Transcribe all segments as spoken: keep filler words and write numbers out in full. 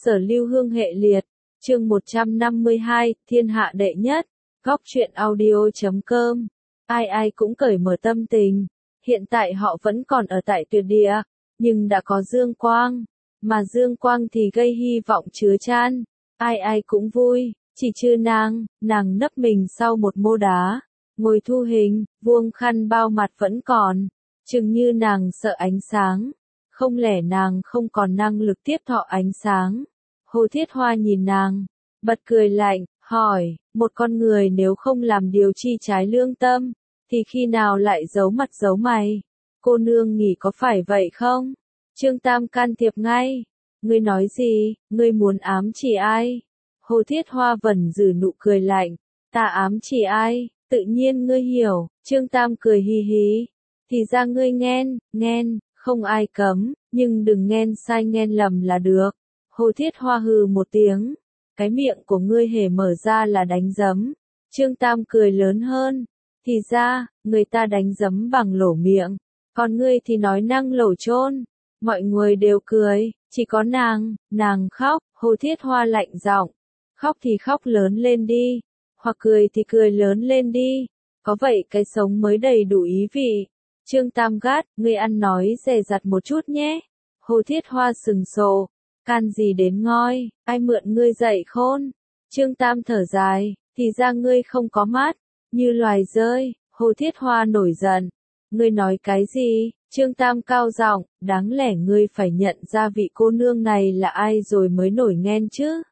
Sở Lưu Hương hệ liệt, chương một trăm năm mươi hai, thiên hạ đệ nhất, góc truyện audio chấm com. Ai ai cũng cởi mở tâm tình, hiện tại họ vẫn còn ở tại tuyệt địa, nhưng đã có Dương Quang, mà Dương Quang thì gây hy vọng chứa chan, ai ai cũng vui, chỉ trừ nàng, nàng nấp mình sau một mô đá, ngồi thu hình, vuông khăn bao mặt vẫn còn, chừng như nàng sợ ánh sáng, không lẽ nàng không còn năng lực tiếp thọ ánh sáng. Hồ Thiết Hoa nhìn nàng, bật cười lạnh, hỏi, một con người nếu không làm điều chi trái lương tâm, thì khi nào lại giấu mặt giấu mày? Cô nương nghĩ có phải vậy không? Trương Tam can thiệp ngay, ngươi nói gì, ngươi muốn ám chỉ ai? Hồ Thiết Hoa vẩn giữ nụ cười lạnh, ta ám chỉ ai, tự nhiên ngươi hiểu. Trương Tam cười hì hì, thì ra ngươi nghen, nghen, không ai cấm, nhưng đừng nghen sai nghen lầm là được. Hồ Thiết Hoa hừ một tiếng, cái miệng của ngươi hề mở ra là đánh giấm. Trương Tam cười lớn hơn, thì ra, người ta đánh giấm bằng lỗ miệng, còn ngươi thì nói năng lỗ chôn. Mọi người đều cười, chỉ có nàng, nàng khóc. Hồ Thiết Hoa lạnh giọng, khóc thì khóc lớn lên đi, hoặc cười thì cười lớn lên đi, có vậy cái sống mới đầy đủ ý vị. Trương Tam gắt, ngươi ăn nói dè dặt một chút nhé. Hồ Thiết Hoa sừng sộ, can gì đến ngoi, ai mượn ngươi dạy khôn. Trương Tam thở dài, thì ra ngươi không có mắt, như loài rơi. Hồ Thiết Hoa nổi giận, ngươi nói cái gì? Trương Tam cao giọng, đáng lẽ ngươi phải nhận ra vị cô nương này là ai rồi mới nổi ghen chứ.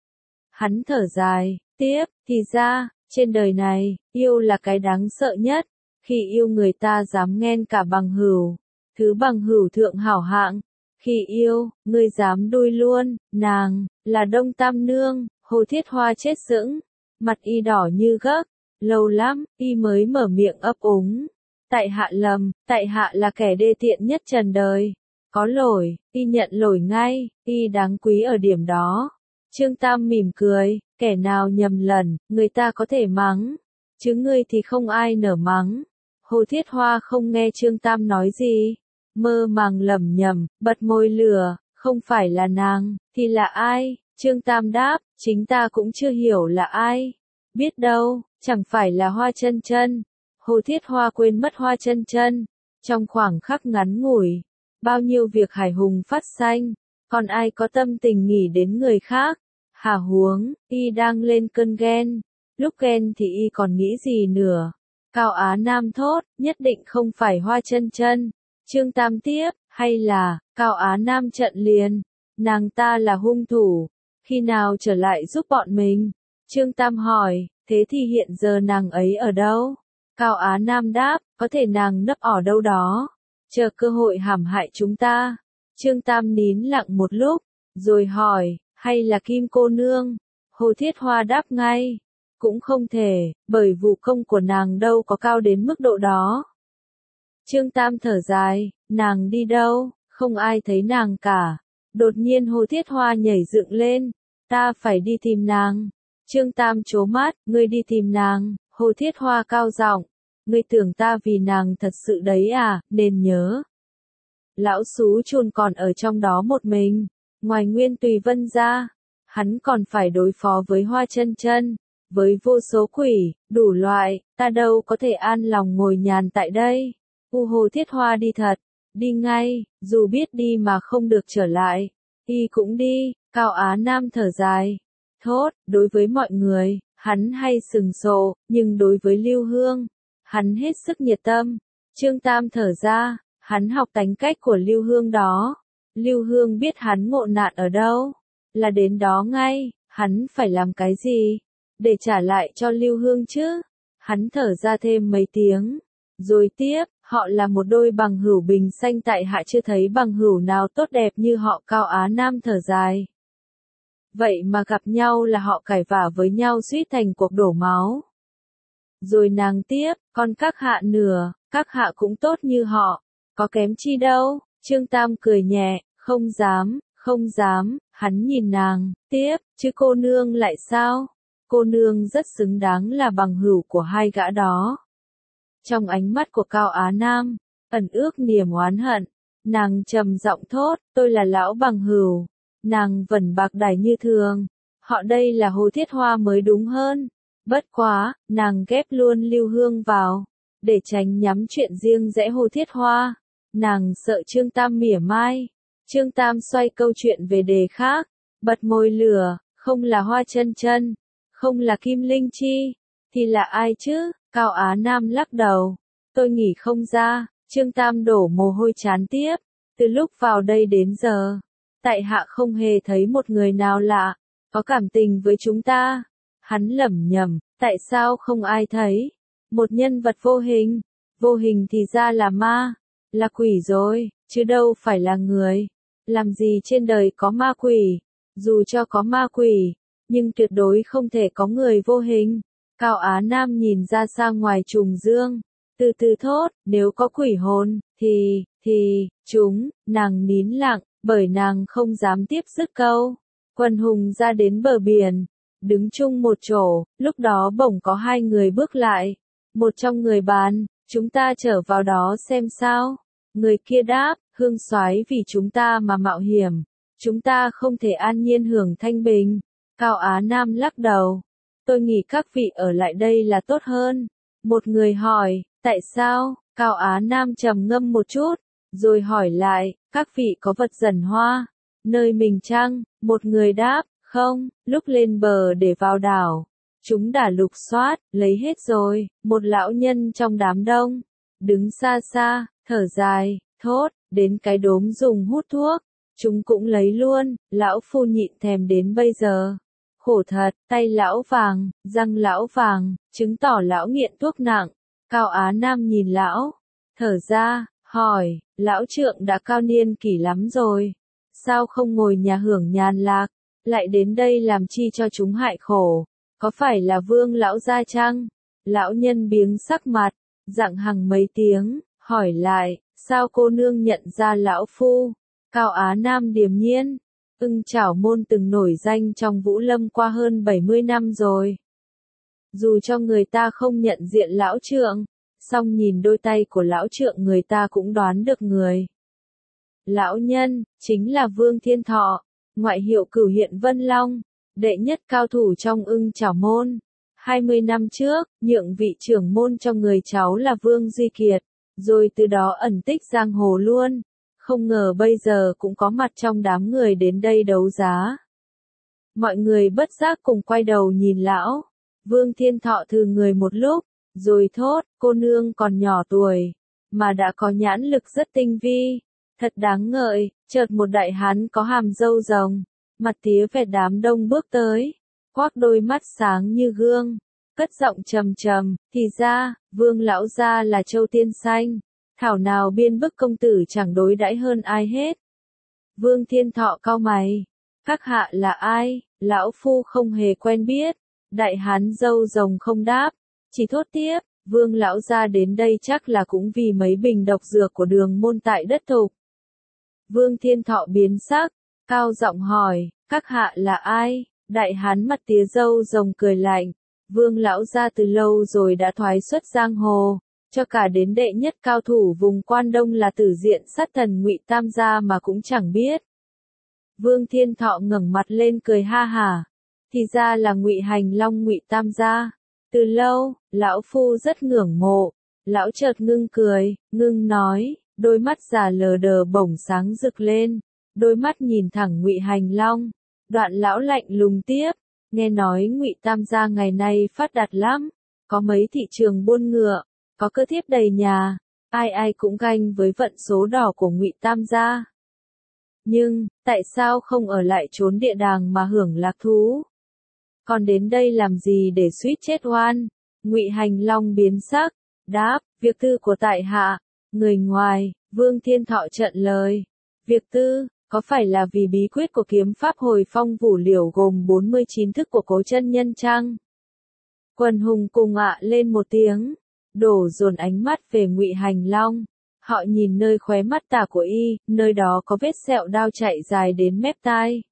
Hắn thở dài, tiếp, thì ra, trên đời này, yêu là cái đáng sợ nhất, khi yêu người ta dám ghen cả bằng hữu, thứ bằng hữu thượng hảo hạng, khi yêu, ngươi dám đuôi luôn. Nàng, là Đông Tam Nương. Hồ Thiết Hoa chết sững, mặt y đỏ như gấc, lâu lắm, y mới mở miệng ấp úng. Tại hạ lầm, tại hạ là kẻ đê tiện nhất trần đời. Có lỗi, y nhận lỗi ngay, y đáng quý ở điểm đó. Trương Tam mỉm cười, kẻ nào nhầm lần, người ta có thể mắng, chứ ngươi thì không ai nở mắng. Hồ Thiết Hoa không nghe Trương Tam nói gì, mơ màng lẩm nhẩm, bật môi lửa, không phải là nàng, thì là ai? Trương Tam đáp, chính ta cũng chưa hiểu là ai. Biết đâu, chẳng phải là Hoa Chân Chân. Hồ Thiết Hoa quên mất Hoa Chân Chân. Trong khoảng khắc ngắn ngủi, bao nhiêu việc hài hùng phát sanh, còn ai có tâm tình nghĩ đến người khác. Hả huống, y đang lên cơn ghen, lúc ghen thì y còn nghĩ gì nữa. Cao Á Nam thốt, nhất định không phải Hoa Chân Chân. Trương Tam tiếp, hay là, Cao Á Nam trận liền, nàng ta là hung thủ, khi nào trở lại giúp bọn mình? Trương Tam hỏi, thế thì hiện giờ nàng ấy ở đâu? Cao Á Nam đáp, có thể nàng nấp ở đâu đó, chờ cơ hội hãm hại chúng ta. Trương Tam nín lặng một lúc, rồi hỏi, hay là Kim cô nương? Hồ Thiết Hoa đáp ngay, cũng không thể, bởi vũ công của nàng đâu có cao đến mức độ đó. Trương Tam thở dài, nàng đi đâu, không ai thấy nàng cả. Đột nhiên Hồ Thiết Hoa nhảy dựng lên, ta phải đi tìm nàng. Trương Tam trố mắt, ngươi đi tìm nàng. Hồ Thiết Hoa cao giọng, ngươi tưởng ta vì nàng thật sự đấy à, nên nhớ. Lão Sú Chun còn ở trong đó một mình, ngoài Nguyên Tùy Vân ra, hắn còn phải đối phó với Hoa Chân Chân, với vô số quỷ, đủ loại, ta đâu có thể an lòng ngồi nhàn tại đây. U Hồ Thiết Hoa đi thật, đi ngay, dù biết đi mà không được trở lại, y cũng đi. Cao Á Nam thở dài, thốt, đối với mọi người, hắn hay sừng sộ, nhưng đối với Lưu Hương, hắn hết sức nhiệt tâm. Trương Tam thở ra, hắn học tánh cách của Lưu Hương đó. Lưu Hương biết hắn ngộ nạn ở đâu, là đến đó ngay. Hắn phải làm cái gì để trả lại cho Lưu Hương chứ? Hắn thở ra thêm mấy tiếng, rồi tiếp, họ là một đôi bằng hữu bình sanh, tại hạ chưa thấy bằng hữu nào tốt đẹp như họ. Cao Á Nam thở dài, vậy mà gặp nhau là họ cãi vã với nhau suýt thành cuộc đổ máu. Rồi nàng tiếp, còn các hạ nửa, các hạ cũng tốt như họ, có kém chi đâu. Trương Tam cười nhẹ, không dám, không dám. Hắn nhìn nàng, tiếp, chứ cô nương lại sao? Cô nương rất xứng đáng là bằng hữu của hai gã đó. Trong ánh mắt của Cao Á Nam, ẩn ước niềm oán hận, nàng trầm giọng thốt, tôi là lão bằng hữu, nàng vẫn bạc đài như thường. Họ đây là Hồ Thiết Hoa mới đúng hơn. Bất quá, nàng ghép luôn Lưu Hương vào, để tránh nhắm chuyện riêng rẽ Hồ Thiết Hoa. Nàng sợ Trương Tam mỉa mai. Trương Tam xoay câu chuyện về đề khác, bật môi lửa, không là Hoa Chân Chân, không là Kim Linh Chi, thì là ai chứ? Cao Á Nam lắc đầu. Tôi nghĩ không ra. Trương Tam đổ mồ hôi chán tiếp. Từ lúc vào đây đến giờ, tại hạ không hề thấy một người nào lạ, có cảm tình với chúng ta. Hắn lẩm nhẩm, tại sao không ai thấy? Một nhân vật vô hình, vô hình thì ra là ma, là quỷ rồi, chứ đâu phải là người. Làm gì trên đời có ma quỷ? Dù cho có ma quỷ, nhưng tuyệt đối không thể có người vô hình. Cao Á Nam nhìn ra xa ngoài trùng dương, từ từ thốt, nếu có quỷ hồn, thì, thì, chúng, nàng nín lặng, bởi nàng không dám tiếp dứt câu. Quần hùng ra đến bờ biển, đứng chung một chỗ, lúc đó bỗng có hai người bước lại. Một trong người bàn, chúng ta trở vào đó xem sao. Người kia đáp, Hương Soái vì chúng ta mà mạo hiểm, chúng ta không thể an nhiên hưởng thanh bình. Cao Á Nam lắc đầu, tôi nghĩ các vị ở lại đây là tốt hơn. Một người hỏi, tại sao? Cao Á Nam trầm ngâm một chút, rồi hỏi lại, các vị có vật dần hoa, nơi mình chăng? Một người đáp, không, lúc lên bờ để vào đảo, chúng đã lục soát, lấy hết rồi. Một lão nhân trong đám đông, đứng xa xa, thở dài, thốt, đến cái đốm dùng hút thuốc, chúng cũng lấy luôn. Lão phu nhịn thèm đến bây giờ. Khổ thật, tay lão vàng, răng lão vàng, chứng tỏ lão nghiện thuốc nặng. Cao Á Nam nhìn lão, thở ra, hỏi, lão trượng đã cao niên kỷ lắm rồi, sao không ngồi nhà hưởng nhàn lạc, lại đến đây làm chi cho chúng hại khổ, có phải là Vương lão gia chăng? Lão nhân biếng sắc mặt, dặng hằng mấy tiếng, hỏi lại, sao cô nương nhận ra lão phu? Cao Á Nam điềm nhiên, Ưng Chảo Môn từng nổi danh trong Vũ Lâm qua hơn bảy mươi năm rồi. Dù cho người ta không nhận diện lão trượng, song nhìn đôi tay của lão trượng người ta cũng đoán được người. Lão nhân, chính là Vương Thiên Thọ, ngoại hiệu Cửu Hiện Vân Long, đệ nhất cao thủ trong Ưng Chảo Môn. hai mươi năm trước, nhượng vị trưởng môn cho người cháu là Vương Duy Kiệt, rồi từ đó ẩn tích giang hồ luôn. Không ngờ bây giờ cũng có mặt trong đám người đến đây đấu giá. Mọi người bất giác cùng quay đầu nhìn lão. Vương Thiên Thọ thừ người một lúc, rồi thốt, cô nương còn nhỏ tuổi, mà đã có nhãn lực rất tinh vi, thật đáng ngợi. Chợt một đại hán có hàm râu rồng, mặt tía vẹt đám đông bước tới, quắc đôi mắt sáng như gương, cất giọng trầm trầm, thì ra, Vương lão gia là Châu Tiên Xanh, thảo nào biên bức công tử chẳng đối đãi hơn ai hết. Vương Thiên Thọ cau mày, các hạ là ai? Lão phu không hề quen biết. Đại hán râu rồng không đáp, chỉ thốt tiếp, Vương lão gia đến đây chắc là cũng vì mấy bình độc dược của Đường môn tại đất Thục. Vương Thiên Thọ biến sắc, cao giọng hỏi, các hạ là ai? Đại hán mặt tía râu rồng cười lạnh, Vương lão gia từ lâu rồi đã thoái xuất giang hồ, cho cả đến đệ nhất cao thủ vùng Quan Đông là Tử Diện Sát Thần Ngụy Tam gia mà cũng chẳng biết. Vương Thiên Thọ ngẩng mặt lên cười ha hả, thì ra là Ngụy Hành Long Ngụy Tam gia. Từ lâu, lão phu rất ngưỡng mộ. Lão chợt ngưng cười, ngưng nói, đôi mắt già lờ đờ bỗng sáng rực lên, đôi mắt nhìn thẳng Ngụy Hành Long. Đoạn lão lạnh lùng tiếp, nghe nói Ngụy Tam gia ngày nay phát đạt lắm, có mấy thị trường buôn ngựa, có cơ thiếp đầy nhà, ai ai cũng ganh với vận số đỏ của Ngụy Tam gia. Nhưng, tại sao không ở lại trốn địa đàng mà hưởng lạc thú? Còn đến đây làm gì để suýt chết oan? Ngụy Hành Long biến sắc, đáp, việc tư của tại hạ. Người ngoài, Vương Thiên Thọ trợn lời. Việc tư, có phải là vì bí quyết của kiếm pháp hồi phong vũ liễu gồm bốn mươi chín thức của Cố chân nhân chăng? Quần hùng cùng ạ lên một tiếng, đổ dồn ánh mắt về Ngụy Hành Long. Họ nhìn nơi khóe mắt tả của y, nơi đó có vết sẹo đao chạy dài đến mép tai.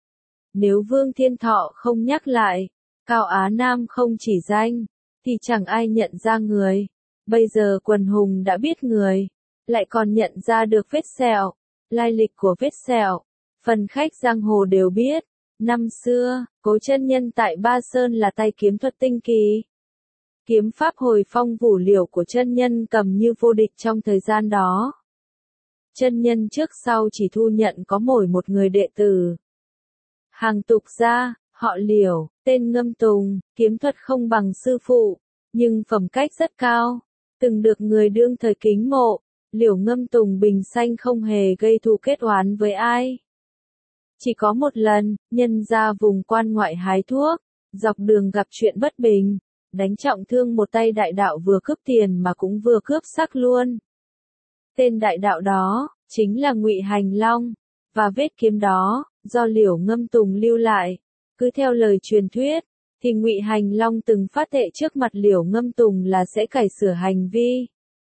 Nếu Vương Thiên Thọ không nhắc lại, Cao Á Nam không chỉ danh, thì chẳng ai nhận ra người. Bây giờ quần hùng đã biết người, lại còn nhận ra được vết sẹo, lai lịch của vết sẹo. Phần khách giang hồ đều biết, năm xưa, Cố chân nhân tại Ba Sơn là tay kiếm thuật tinh kỳ. Kiếm pháp hồi phong vũ liễu của chân nhân cầm như vô địch trong thời gian đó. Chân nhân trước sau chỉ thu nhận có mỗi một người đệ tử. Hàng tục gia, họ Liễu, tên Ngâm Tùng, kiếm thuật không bằng sư phụ, nhưng phẩm cách rất cao, từng được người đương thời kính mộ. Liễu Ngâm Tùng bình sanh không hề gây thù kết oán với ai. Chỉ có một lần, nhân ra vùng quan ngoại hái thuốc, dọc đường gặp chuyện bất bình, đánh trọng thương một tay đại đạo vừa cướp tiền mà cũng vừa cướp sắc luôn. Tên đại đạo đó, chính là Ngụy Hành Long, và vết kiếm đó, do Liễu Ngâm Tùng lưu lại. Cứ theo lời truyền thuyết, thì Ngụy Hành Long từng phát thệ trước mặt Liễu Ngâm Tùng là sẽ cải sửa hành vi,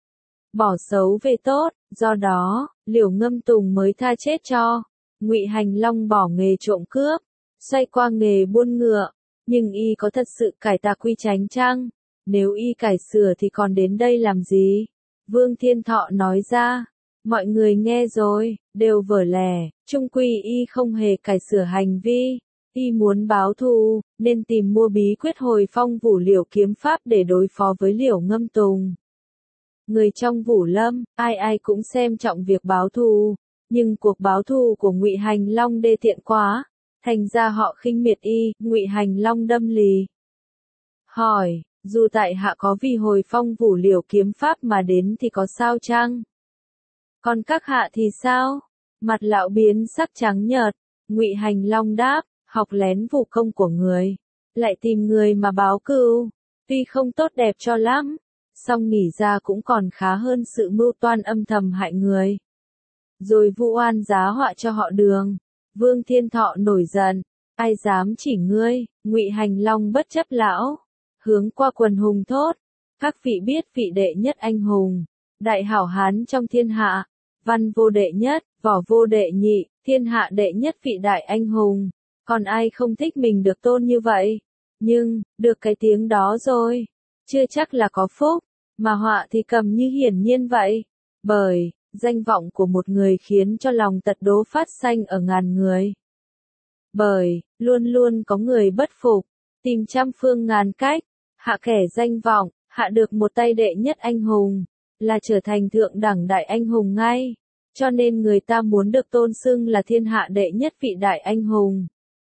bỏ xấu về tốt, do đó, Liễu Ngâm Tùng mới tha chết cho. Ngụy Hành Long bỏ nghề trộm cướp, xoay qua nghề buôn ngựa, nhưng y có thật sự cải tà quy chánh chăng? Nếu y cải sửa thì còn đến đây làm gì? Vương Thiên Thọ nói ra, mọi người nghe rồi, đều vở lẻ, chung quy y không hề cải sửa hành vi, y muốn báo thù, nên tìm mua bí quyết hồi phong vũ liễu kiếm pháp để đối phó với Liễu Ngâm Tùng. Người trong Vũ Lâm, ai ai cũng xem trọng việc báo thù, nhưng cuộc báo thù của Ngụy Hành Long đê tiện quá, thành ra họ khinh miệt y. Ngụy Hành Long đâm lì hỏi, dù tại hạ có vì hồi phong vũ liễu kiếm pháp mà đến thì có sao chăng? Còn các hạ thì sao? Mặt lão biến sắc trắng nhợt. Ngụy Hành Long đáp, học lén vũ công của người, lại tìm người mà báo cừu, tuy không tốt đẹp cho lắm, song nghĩ ra cũng còn khá hơn sự mưu toan âm thầm hại người, rồi vu oan giá họa cho họ Đường. Vương Thiên Thọ nổi giận, ai dám chỉ ngươi? Ngụy Hành Long bất chấp lão, hướng qua quần hùng thốt, các vị biết vị đệ nhất anh hùng, đại hảo hán trong thiên hạ, văn vô đệ nhất, võ vô đệ nhị, thiên hạ đệ nhất vị đại anh hùng, còn ai không thích mình được tôn như vậy? Nhưng, được cái tiếng đó rồi, chưa chắc là có phúc, mà họa thì cầm như hiển nhiên vậy, bởi danh vọng của một người khiến cho lòng tật đố phát sanh ở ngàn người. Bởi, luôn luôn có người bất phục, tìm trăm phương ngàn cách, hạ kẻ danh vọng, hạ được một tay đệ nhất anh hùng, là trở thành thượng đẳng đại anh hùng ngay, cho nên người ta muốn được tôn xưng là thiên hạ đệ nhất vị đại anh hùng.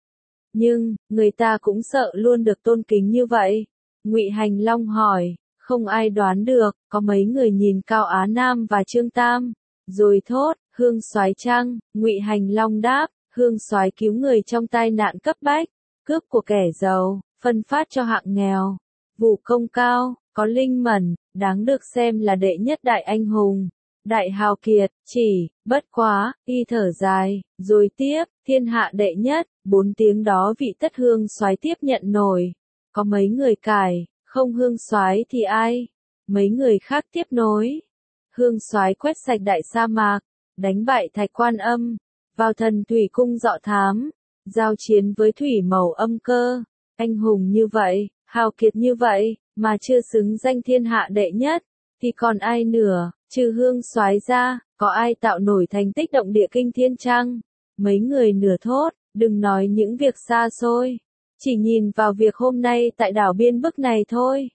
Nhưng, người ta cũng sợ luôn được tôn kính như vậy. Ngụy Hành Long hỏi, không ai đoán được, có mấy người nhìn Cao Á Nam và Trương Tam, rồi thốt, Hương Soái chăng? Ngụy Hành Long đáp, Hương Soái cứu người trong tai nạn cấp bách, cướp của kẻ giàu, phân phát cho hạng nghèo, vũ công cao, có linh mẫn, đáng được xem là đệ nhất đại anh hùng, đại hào kiệt. Chỉ, bất quá, y thở dài, rồi tiếp, thiên hạ đệ nhất, bốn tiếng đó vị tất Hương Soái tiếp nhận nổi, có mấy người cài, không Hương Soái thì ai? Mấy người khác tiếp nối. Hương Soái quét sạch đại sa mạc, đánh bại Thạch Quan Âm, vào thần thủy cung dọ thám, giao chiến với thủy mẫu Âm Cơ, anh hùng như vậy, hào kiệt như vậy, mà chưa xứng danh thiên hạ đệ nhất, thì còn ai nữa? Trừ Hương Soái ra, có ai tạo nổi thành tích động địa kinh thiên chăng? Mấy người nửa thốt, đừng nói những việc xa xôi, chỉ nhìn vào việc hôm nay tại đảo Biên Bức này thôi,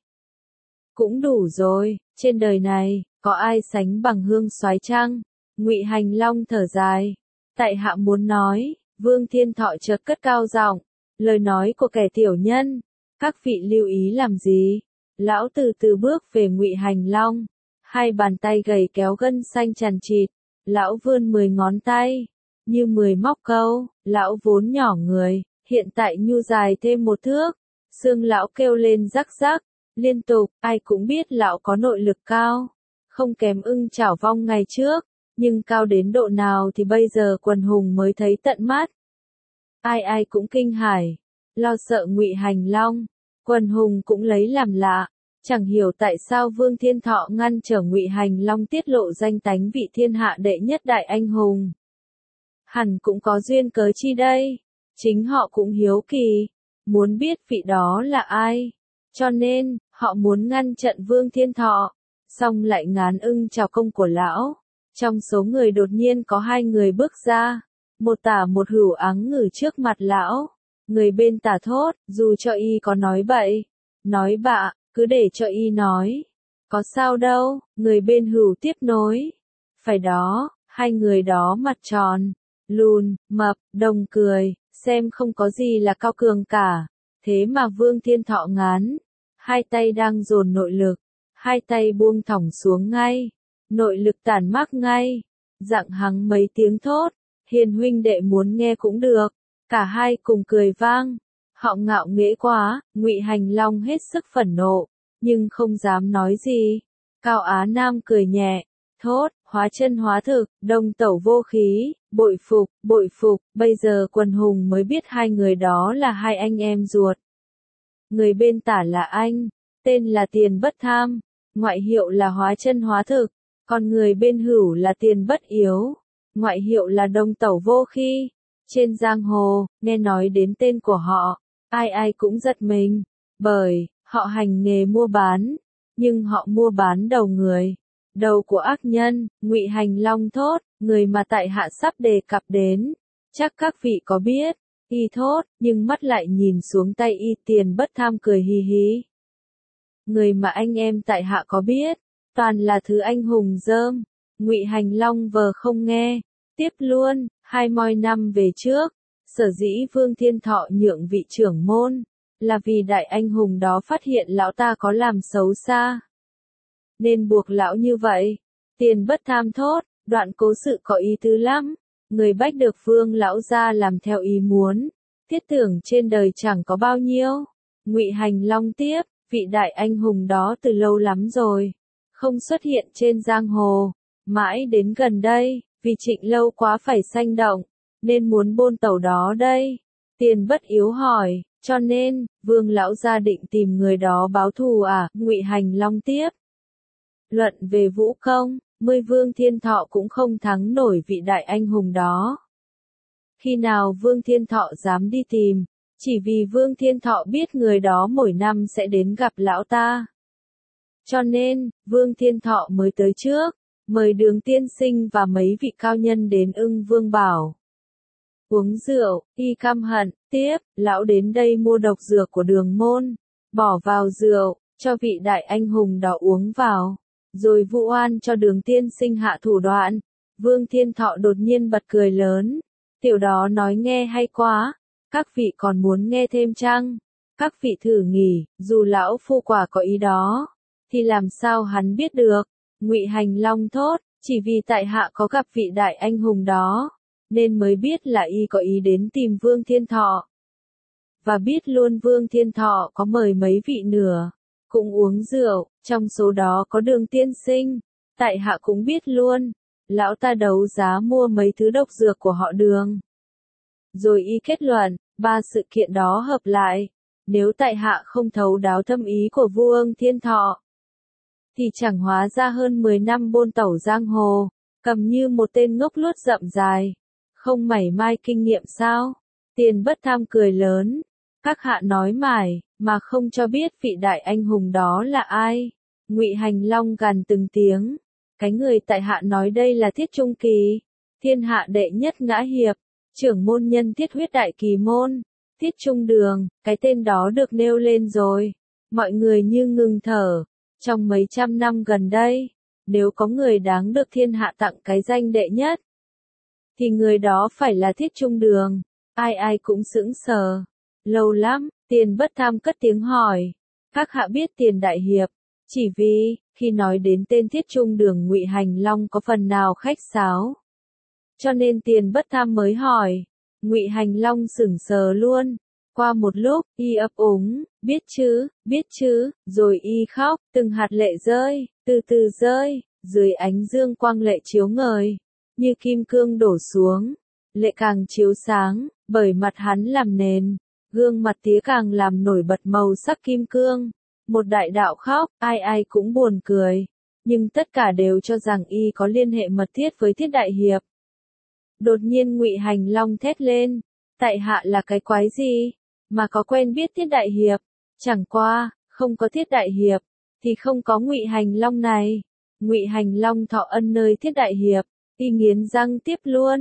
cũng đủ rồi. Trên đời này, có ai sánh bằng Hương Soái chăng? Ngụy Hành Long thở dài, tại hạ muốn nói. Vương Thiên Thọ chợt cất cao giọng, lời nói của kẻ tiểu nhân, các vị lưu ý làm gì? Lão từ từ bước về Ngụy Hành Long, hai bàn tay gầy kéo gân xanh chằng chịt, lão vươn mười ngón tay, như mười móc câu. Lão vốn nhỏ người, hiện tại nhu dài thêm một thước, xương lão kêu lên rắc rắc, liên tục. Ai cũng biết lão có nội lực cao, không kém Ưng Chảo Vong ngày trước, nhưng cao đến độ nào thì bây giờ quần hùng mới thấy tận mắt. Ai ai cũng kinh hãi, lo sợ Ngụy Hành Long, quần hùng cũng lấy làm lạ, chẳng hiểu tại sao Vương Thiên Thọ ngăn trở Ngụy Hành Long tiết lộ danh tánh vị thiên hạ đệ nhất đại anh hùng. Hẳn cũng có duyên cớ chi đây, chính họ cũng hiếu kỳ, muốn biết vị đó là ai, cho nên, họ muốn ngăn chặn Vương Thiên Thọ, xong lại ngán Ưng Chảo công của lão. Trong số người đột nhiên có hai người bước ra, Một tả một hữu áng ngử trước mặt lão. Người bên tả thốt, dù cho y có nói bậy. Nói bạ, cứ để cho y nói. Có sao đâu, người bên hữu tiếp nối. Phải đó, hai người đó mặt tròn, lùn, mập, đồng cười, xem không có gì là cao cường cả. Thế mà Vương Thiên Thọ ngán, hai tay đang dồn nội lực, hai tay buông thõng xuống ngay, nội lực tản mát ngay, dặng hắng mấy tiếng thốt, Hiền huynh đệ muốn nghe cũng được, cả hai cùng cười vang, họ ngạo nghễ quá, Ngụy Hành Long hết sức phẫn nộ, nhưng không dám nói gì. Cao Á Nam cười nhẹ, thốt, hóa chân hóa thực, đồng tẩu vô khí, bội phục, bội phục, bây giờ quần hùng mới biết hai người đó là hai anh em ruột. Người bên tả là anh, tên là Tiền Bất Tham, ngoại hiệu là hóa chân hóa thực, còn người bên hữu là Tiền Bất Yếu, ngoại hiệu là đồng tẩu vô khí. Trên giang hồ, nghe nói đến tên của họ, ai ai cũng giật mình, bởi, họ hành nghề mua bán, nhưng họ mua bán đầu người. Đầu của ác nhân, Ngụy Hành Long thốt, người mà tại hạ sắp đề cập đến, chắc các vị có biết. Y thốt, nhưng mắt lại nhìn xuống tay y. Tiền Bất Tham cười hì hí. Người mà anh em tại hạ có biết, toàn là thứ anh hùng dơm. Ngụy Hành Long vờ không nghe, tiếp luôn, hai mươi năm về trước, sở dĩ Vương Thiên Thọ nhượng vị trưởng môn, là vì đại anh hùng đó phát hiện lão ta có làm xấu xa, nên buộc lão như vậy. Tiền Bất Tham thốt, đoạn cố sự có ý tứ lắm, người bách được Vương lão gia làm theo ý muốn, thiết tưởng trên đời chẳng có bao nhiêu. Ngụy Hành Long tiếp, vị đại anh hùng đó từ lâu lắm rồi, không xuất hiện trên giang hồ, mãi đến gần đây, vì Trịnh lâu quá phải sanh động, nên muốn bôn tẩu đó đây. Tiền Bất Yếu hỏi, cho nên, Vương lão gia định tìm người đó báo thù à? Ngụy Hành Long tiếp. Luận về vũ công, mươi Vương Thiên Thọ cũng không thắng nổi vị đại anh hùng đó. Khi nào Vương Thiên Thọ dám đi tìm, chỉ vì Vương Thiên Thọ biết người đó mỗi năm sẽ đến gặp lão ta. Cho nên, Vương Thiên Thọ mới tới trước, mời Đường tiên sinh và mấy vị cao nhân đến Ưng Vương Bảo. Uống rượu, y căm hận, tiếp, lão đến đây mua độc dược của Đường môn, bỏ vào rượu, cho vị đại anh hùng đó uống vào, rồi vu oan cho Đường tiên sinh hạ thủ đoạn. Vương Thiên Thọ đột nhiên bật cười lớn, tiểu đó nói nghe hay quá, các vị còn muốn nghe thêm chăng? Các vị thử nghỉ, dù lão phu quả có ý đó, thì làm sao hắn biết được? Ngụy Hành Long thốt, chỉ vì tại hạ có gặp vị đại anh hùng đó, nên mới biết là y có ý đến tìm Vương Thiên Thọ. Và biết luôn Vương Thiên Thọ có mời mấy vị nữa, cũng uống rượu, trong số đó có Đường tiên sinh, tại hạ cũng biết luôn, lão ta đấu giá mua mấy thứ độc dược của họ Đường. Rồi y kết luận, ba sự kiện đó hợp lại, nếu tại hạ không thấu đáo thâm ý của Vương Thiên Thọ, thì chẳng hóa ra hơn mười năm bôn tẩu giang hồ, cầm như một tên ngốc luốt rậm dài, không mảy mai kinh nghiệm sao? Tiền Bất Tham cười lớn, các hạ nói mải, mà không cho biết vị đại anh hùng đó là ai. Ngụy Hành Long gằn từng tiếng, cái người tại hạ nói đây là Thiết Trung Kỳ, thiên hạ đệ nhất ngã hiệp, trưởng môn nhân Thiết huyết đại kỳ môn, Thiết Trung Đường, cái tên đó được nêu lên rồi. Mọi người như ngừng thở. Trong mấy trăm năm gần đây, nếu có người đáng được thiên hạ tặng cái danh đệ nhất, thì người đó phải là Thiết Trung Đường. Ai ai cũng sững sờ. Lâu lắm, Tiền Bất Tham cất tiếng hỏi. Các hạ biết Tiền đại hiệp, chỉ vì, khi nói đến tên Thiết Trung Đường Ngụy Hành Long có phần nào khách sáo. Cho nên Tiền Bất Tham mới hỏi. Ngụy Hành Long sững sờ luôn. Qua một lúc, y ấp úng, biết chứ, biết chứ, rồi y khóc, từng hạt lệ rơi, từ từ rơi, dưới ánh dương quang lệ chiếu ngời, như kim cương đổ xuống, lệ càng chiếu sáng, bởi mặt hắn làm nền, gương mặt tía càng làm nổi bật màu sắc kim cương. Một đại đạo khóc, ai ai cũng buồn cười, nhưng tất cả đều cho rằng y có liên hệ mật thiết với Thiết đại hiệp. Đột nhiên Ngụy Hành Long thét lên, tại hạ là cái quái gì? Mà có quen biết Thiết đại hiệp, chẳng qua, không có Thiết đại hiệp, thì không có Ngụy Hành Long này. Ngụy Hành Long thọ ân nơi Thiết đại hiệp, y nghiến răng tiếp luôn,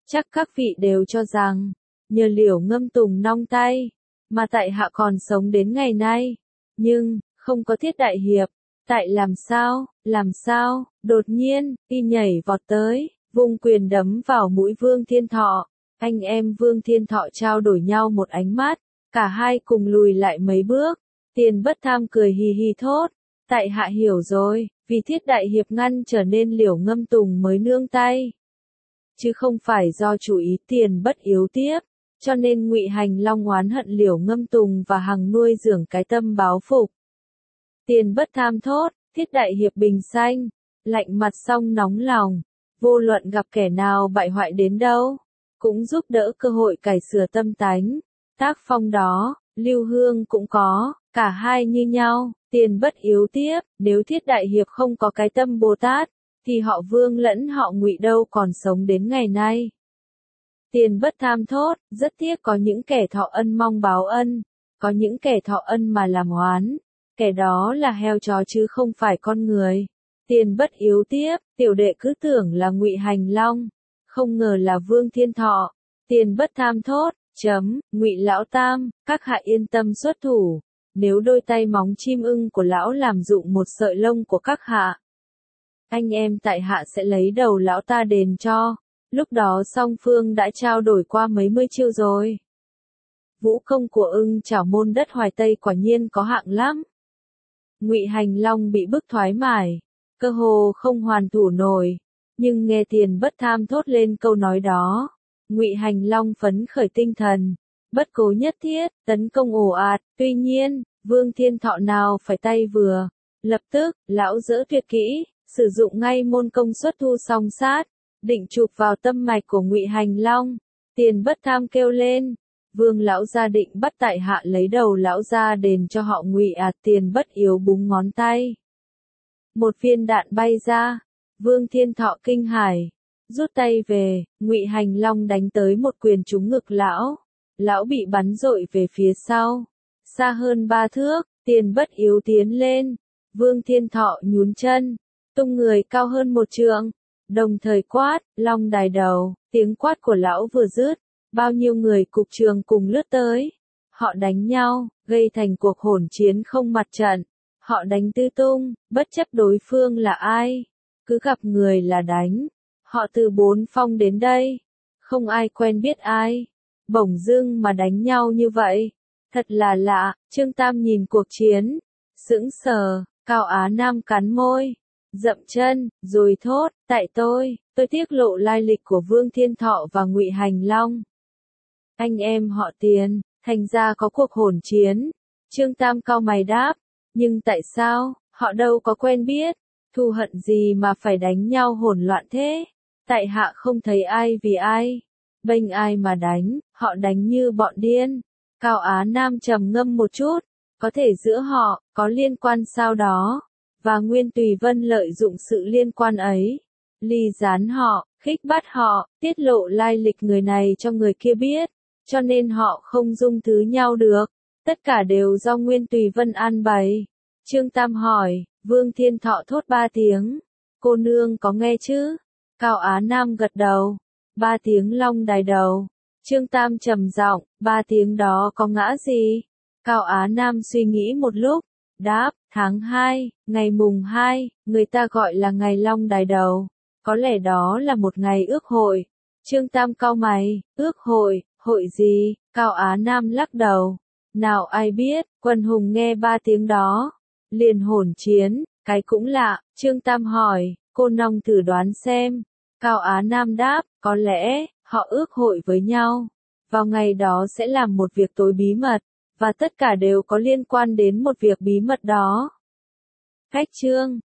Chắc các vị đều cho rằng, nhờ Liễu Ngâm Tùng nong tay, mà tại hạ còn sống đến ngày nay. Nhưng, không có Thiết đại hiệp, tại làm sao, làm sao, đột nhiên, y nhảy vọt tới, vung quyền đấm vào mũi Vương Thiên Thọ. Anh em Vương Thiên Thọ trao đổi nhau một ánh mắt, cả hai cùng lùi lại mấy bước. Tiền Bất Tham cười hì hì thốt, tại hạ hiểu rồi, vì Thiết đại hiệp ngăn trở nên Liễu Ngâm Tùng mới nương tay, chứ không phải do chủ ý Tiền Bất yếu tiếp, cho nên Ngụy Hành Long oán hận Liễu Ngâm Tùng và hằng nuôi dưỡng cái tâm báo phục. Tiền Bất Tham thốt, Thiết đại hiệp bình xanh, lạnh mặt song nóng lòng, vô luận gặp kẻ nào bại hoại đến đâu, cũng giúp đỡ cơ hội cải sửa tâm tánh. Tác phong đó, Lưu Hương cũng có, cả hai như nhau. Tiền Bất yếu tiếp, nếu Thiết đại hiệp không có cái tâm Bồ Tát, thì họ Vương lẫn họ Ngụy đâu còn sống đến ngày nay. Tiền Bất Tham thốt, rất tiếc có những kẻ thọ ân mong báo ân, có những kẻ thọ ân mà làm oán, kẻ đó là heo chó chứ không phải con người. Tiền Bất yếu tiếp, tiểu đệ cứ tưởng là Ngụy Hành Long, không ngờ là Vương Thiên Thọ. Tiền Bất Tham thốt, chấm, Ngụy lão tam, các hạ yên tâm xuất thủ, nếu đôi tay móng chim ưng của lão làm rụng một sợi lông của các hạ, anh em tại hạ sẽ lấy đầu lão ta đền cho. Lúc đó song phương đã trao đổi qua mấy mươi chiêu rồi. Vũ công của ưng chảo môn đất Hoài Tây quả nhiên có hạng lắm. Ngụy Hành Long bị bức thoái mải, cơ hồ không hoàn thủ nổi, nhưng nghe Tiền Bất Tham thốt lên câu nói đó, Ngụy Hành Long phấn khởi tinh thần, bất cố nhất thiết, tấn công ồ ạt. Tuy nhiên, Vương Thiên Thọ nào phải tay vừa, lập tức, lão dỡ tuyệt kỹ, sử dụng ngay môn công xuất thu song sát, định chụp vào tâm mạch của Ngụy Hành Long. Tiền Bất Tham kêu lên, Vương lão gia định bắt tại hạ lấy đầu lão gia đền cho họ Ngụy à? Tiền Bất yếu búng ngón tay, một viên đạn bay ra. Vương Thiên Thọ kinh hãi, rút tay về. Ngụy Hành Long đánh tới một quyền trúng ngực lão, lão bị bắn dội về phía sau, xa hơn ba thước. Tiền Bất yếu tiến lên, Vương Thiên Thọ nhún chân, tung người cao hơn một trượng, đồng thời quát, Long đài đầu. Tiếng quát của lão vừa dứt, bao nhiêu người cục trường cùng lướt tới. Họ đánh nhau, gây thành cuộc hỗn chiến không mặt trận. Họ đánh tứ tung, bất chấp đối phương là ai, cứ gặp người là đánh. Họ từ bốn phong đến đây, không ai quen biết ai, bỗng dưng mà đánh nhau như vậy, thật là lạ. Trương Tam nhìn cuộc chiến, sững sờ. Cao Á Nam cắn môi, dậm chân, rồi thốt, tại tôi, tôi tiết lộ lai lịch của Vương Thiên Thọ và Ngụy Hành Long. Anh em họ Tiền, thành ra có cuộc hỗn chiến. Trương Tam cau mày đáp, nhưng tại sao, họ đâu có quen biết, thù hận gì mà phải đánh nhau hỗn loạn thế? Tại hạ không thấy ai vì ai, bênh ai mà đánh, họ đánh như bọn điên. Cao Á Nam trầm ngâm một chút, có thể giữa họ, có liên quan sao đó, và Nguyên Tùy Vân lợi dụng sự liên quan ấy, ly gián họ, khích bắt họ, tiết lộ lai lịch người này cho người kia biết, cho nên họ không dung thứ nhau được, tất cả đều do Nguyên Tùy Vân an bày. Trương Tam hỏi, Vương Thiên Thọ thốt ba tiếng, cô nương có nghe chứ? Cao Á Nam gật đầu, ba tiếng Long đài đầu. Trương Tam trầm giọng, ba tiếng đó có ngã gì? Cao Á Nam suy nghĩ một lúc, đáp, tháng hai, ngày mùng hai, người ta gọi là ngày Long đài đầu, có lẽ đó là một ngày ước hội. Trương Tam cau mày, ước hội, hội gì? Cao Á Nam lắc đầu, nào ai biết. Quần hùng nghe ba tiếng đó, liền hỗn chiến, cái cũng lạ. Trương Tam hỏi, cô nong thử đoán xem. Cao Á Nam đáp, có lẽ, họ ước hội với nhau, vào ngày đó sẽ làm một việc tối bí mật, và tất cả đều có liên quan đến một việc bí mật đó. Cách chương